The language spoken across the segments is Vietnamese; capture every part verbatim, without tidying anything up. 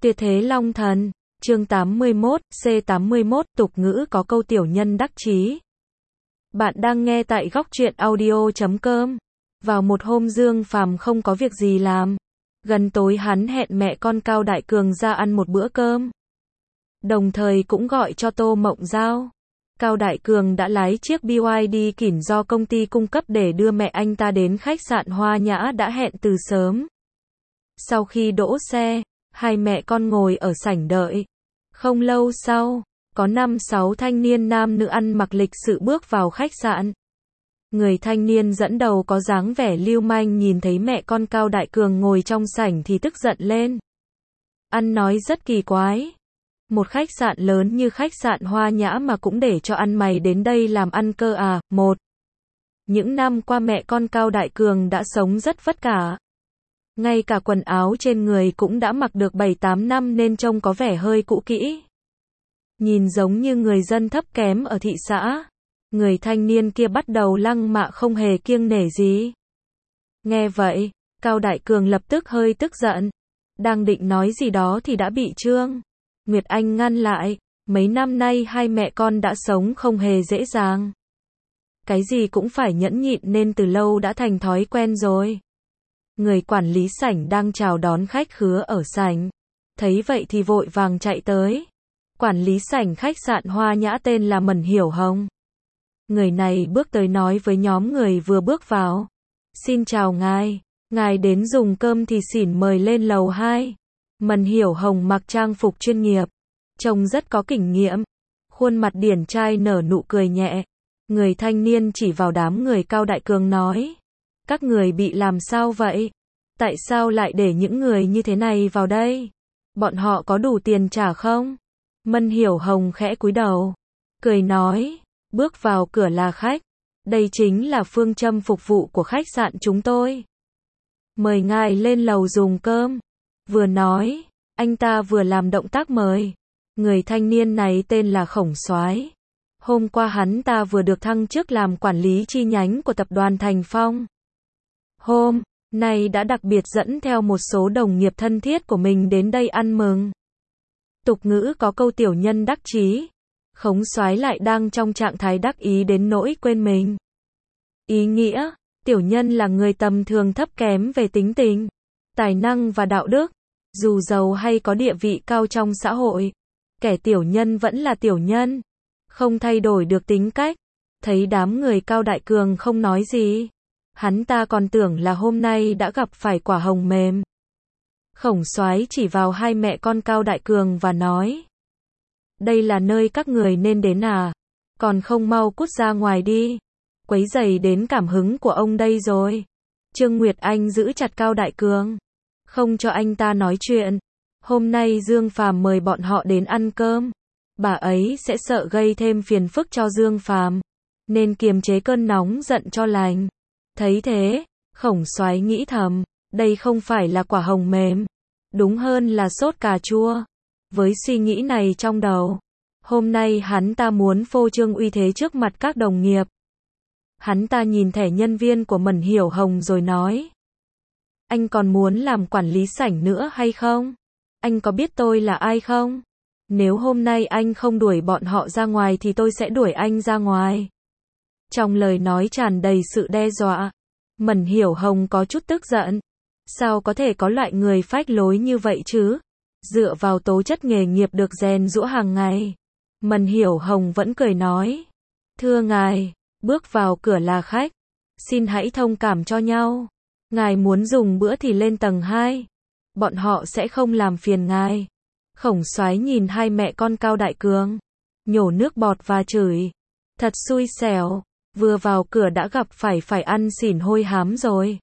Tuyệt thế long thần, chương tám mươi mốt, C tám mươi mốt, tục ngữ có câu tiểu nhân đắc chí. Bạn đang nghe tại góc truyện audio chấm com. Vào một hôm Dương Phàm không có việc gì làm. Gần tối hắn hẹn mẹ con Cao Đại Cường ra ăn một bữa cơm. Đồng thời cũng gọi cho Tô Mộng Giao. Cao Đại Cường đã lái chiếc bê i đê Kỉnh do công ty cung cấp để đưa mẹ anh ta đến khách sạn Hoa Nhã đã hẹn từ sớm. Sau khi đỗ xe, hai mẹ con ngồi ở sảnh đợi. Không lâu sau, có năm sáu thanh niên nam nữ ăn mặc lịch sự bước vào khách sạn. Người thanh niên dẫn đầu có dáng vẻ lưu manh nhìn thấy mẹ con Cao Đại Cường ngồi trong sảnh thì tức giận lên. Ăn nói rất kỳ quái. Một khách sạn lớn như khách sạn Hoa Nhã mà cũng để cho ăn mày đến đây làm ăn cơ à? Một. Những năm qua mẹ con Cao Đại Cường đã sống rất vất vả. Ngay cả quần áo trên người cũng đã mặc được bảy tám năm nên trông có vẻ hơi cũ kỹ. Nhìn giống như người dân thấp kém ở thị xã. Người thanh niên kia bắt đầu lăng mạ không hề kiêng nể gì. Nghe vậy, Cao Đại Cường lập tức hơi tức giận. Đang định nói gì đó thì đã bị Trương Nguyệt Anh ngăn lại. Mấy năm nay hai mẹ con đã sống không hề dễ dàng. Cái gì cũng phải nhẫn nhịn nên từ lâu đã thành thói quen rồi. Người quản lý sảnh đang chào đón khách khứa ở sảnh. Thấy vậy thì vội vàng chạy tới. Quản lý sảnh khách sạn Hoa Nhã tên là Mẫn Hiểu Hồng. Người này bước tới nói với nhóm người vừa bước vào. Xin chào ngài, ngài đến dùng cơm thì xỉn mời lên lầu hai. Mẫn Hiểu Hồng mặc trang phục chuyên nghiệp. Trông rất có kinh nghiệm. Khuôn mặt điển trai nở nụ cười nhẹ. Người thanh niên chỉ vào đám người Cao Đại Cường nói. Các người bị làm sao vậy? Tại sao lại để những người như thế này vào đây? Bọn họ có đủ tiền trả không? Mẫn Hiểu Hồng khẽ cúi đầu. Cười nói. Bước vào cửa là khách. Đây chính là phương châm phục vụ của khách sạn chúng tôi. Mời ngài lên lầu dùng cơm. Vừa nói, anh ta vừa làm động tác mời. Người thanh niên này tên là Khổng Soái. Hôm qua hắn ta vừa được thăng chức làm quản lý chi nhánh của tập đoàn Thành Phong. Hôm nay đã đặc biệt dẫn theo một số đồng nghiệp thân thiết của mình đến đây ăn mừng. Tục ngữ có câu tiểu nhân đắc chí. Khổng Soái lại đang trong trạng thái đắc ý đến nỗi quên mình. Ý nghĩa, tiểu nhân là người tầm thường thấp kém về tính tình, tài năng và đạo đức. Dù giàu hay có địa vị cao trong xã hội, kẻ tiểu nhân vẫn là tiểu nhân, không thay đổi được tính cách. Thấy đám người Cao Đại Cường không nói gì, hắn ta còn tưởng là hôm nay đã gặp phải quả hồng mềm. Khổng Soái chỉ vào hai mẹ con Cao Đại Cường và nói. Đây là nơi các người nên đến à? Còn không mau cút ra ngoài đi. Quấy rầy đến cảm hứng của ông đây rồi. Trương Nguyệt Anh giữ chặt Cao Đại Cường. Không cho anh ta nói chuyện. Hôm nay Dương Phàm mời bọn họ đến ăn cơm. Bà ấy sẽ sợ gây thêm phiền phức cho Dương Phàm, nên kiềm chế cơn nóng giận cho lành. Thấy thế, Khổng Soái nghĩ thầm. Đây không phải là quả hồng mềm. Đúng hơn là sốt cà chua. Với suy nghĩ này trong đầu, hôm nay hắn ta muốn phô trương uy thế trước mặt các đồng nghiệp. Hắn ta nhìn thẻ nhân viên của Mẫn Hiểu Hồng rồi nói. Anh còn muốn làm quản lý sảnh nữa hay không? Anh có biết tôi là ai không? Nếu hôm nay anh không đuổi bọn họ ra ngoài thì tôi sẽ đuổi anh ra ngoài. Trong lời nói tràn đầy sự đe dọa. Mẫn Hiểu Hồng có chút tức giận. Sao có thể có loại người phách lối như vậy chứ? Dựa vào tố chất nghề nghiệp được rèn giũa hàng ngày. Mẫn Hiểu Hồng vẫn cười nói. Thưa ngài, bước vào cửa là khách. Xin hãy thông cảm cho nhau. Ngài muốn dùng bữa thì lên tầng hai. Bọn họ sẽ không làm phiền ngài. Khổng Soái nhìn hai mẹ con Cao Đại Cường. Nhổ nước bọt và chửi. Thật xui xẻo. Vừa vào cửa đã gặp phải phải ăn xỉn hôi hám rồi.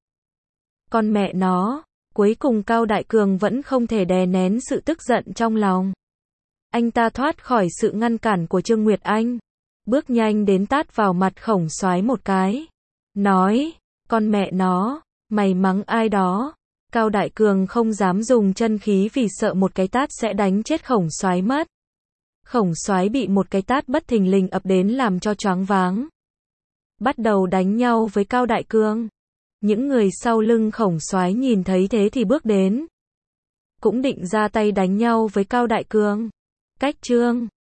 Con mẹ nó. Cuối cùng Cao Đại Cường vẫn không thể đè nén sự tức giận trong lòng. Anh ta thoát khỏi sự ngăn cản của Trương Nguyệt Anh. Bước nhanh đến tát vào mặt Khổng Soái một cái. Nói, con mẹ nó, mày mắng ai đó. Cao Đại Cường không dám dùng chân khí vì sợ một cái tát sẽ đánh chết Khổng Soái mất. Khổng Soái bị một cái tát bất thình lình ập đến làm cho choáng váng. Bắt đầu đánh nhau với Cao Đại Cường. Những người sau lưng Khổng Soái nhìn thấy thế thì bước đến. cũng định ra tay đánh nhau với Cao Đại Cường. Cách chương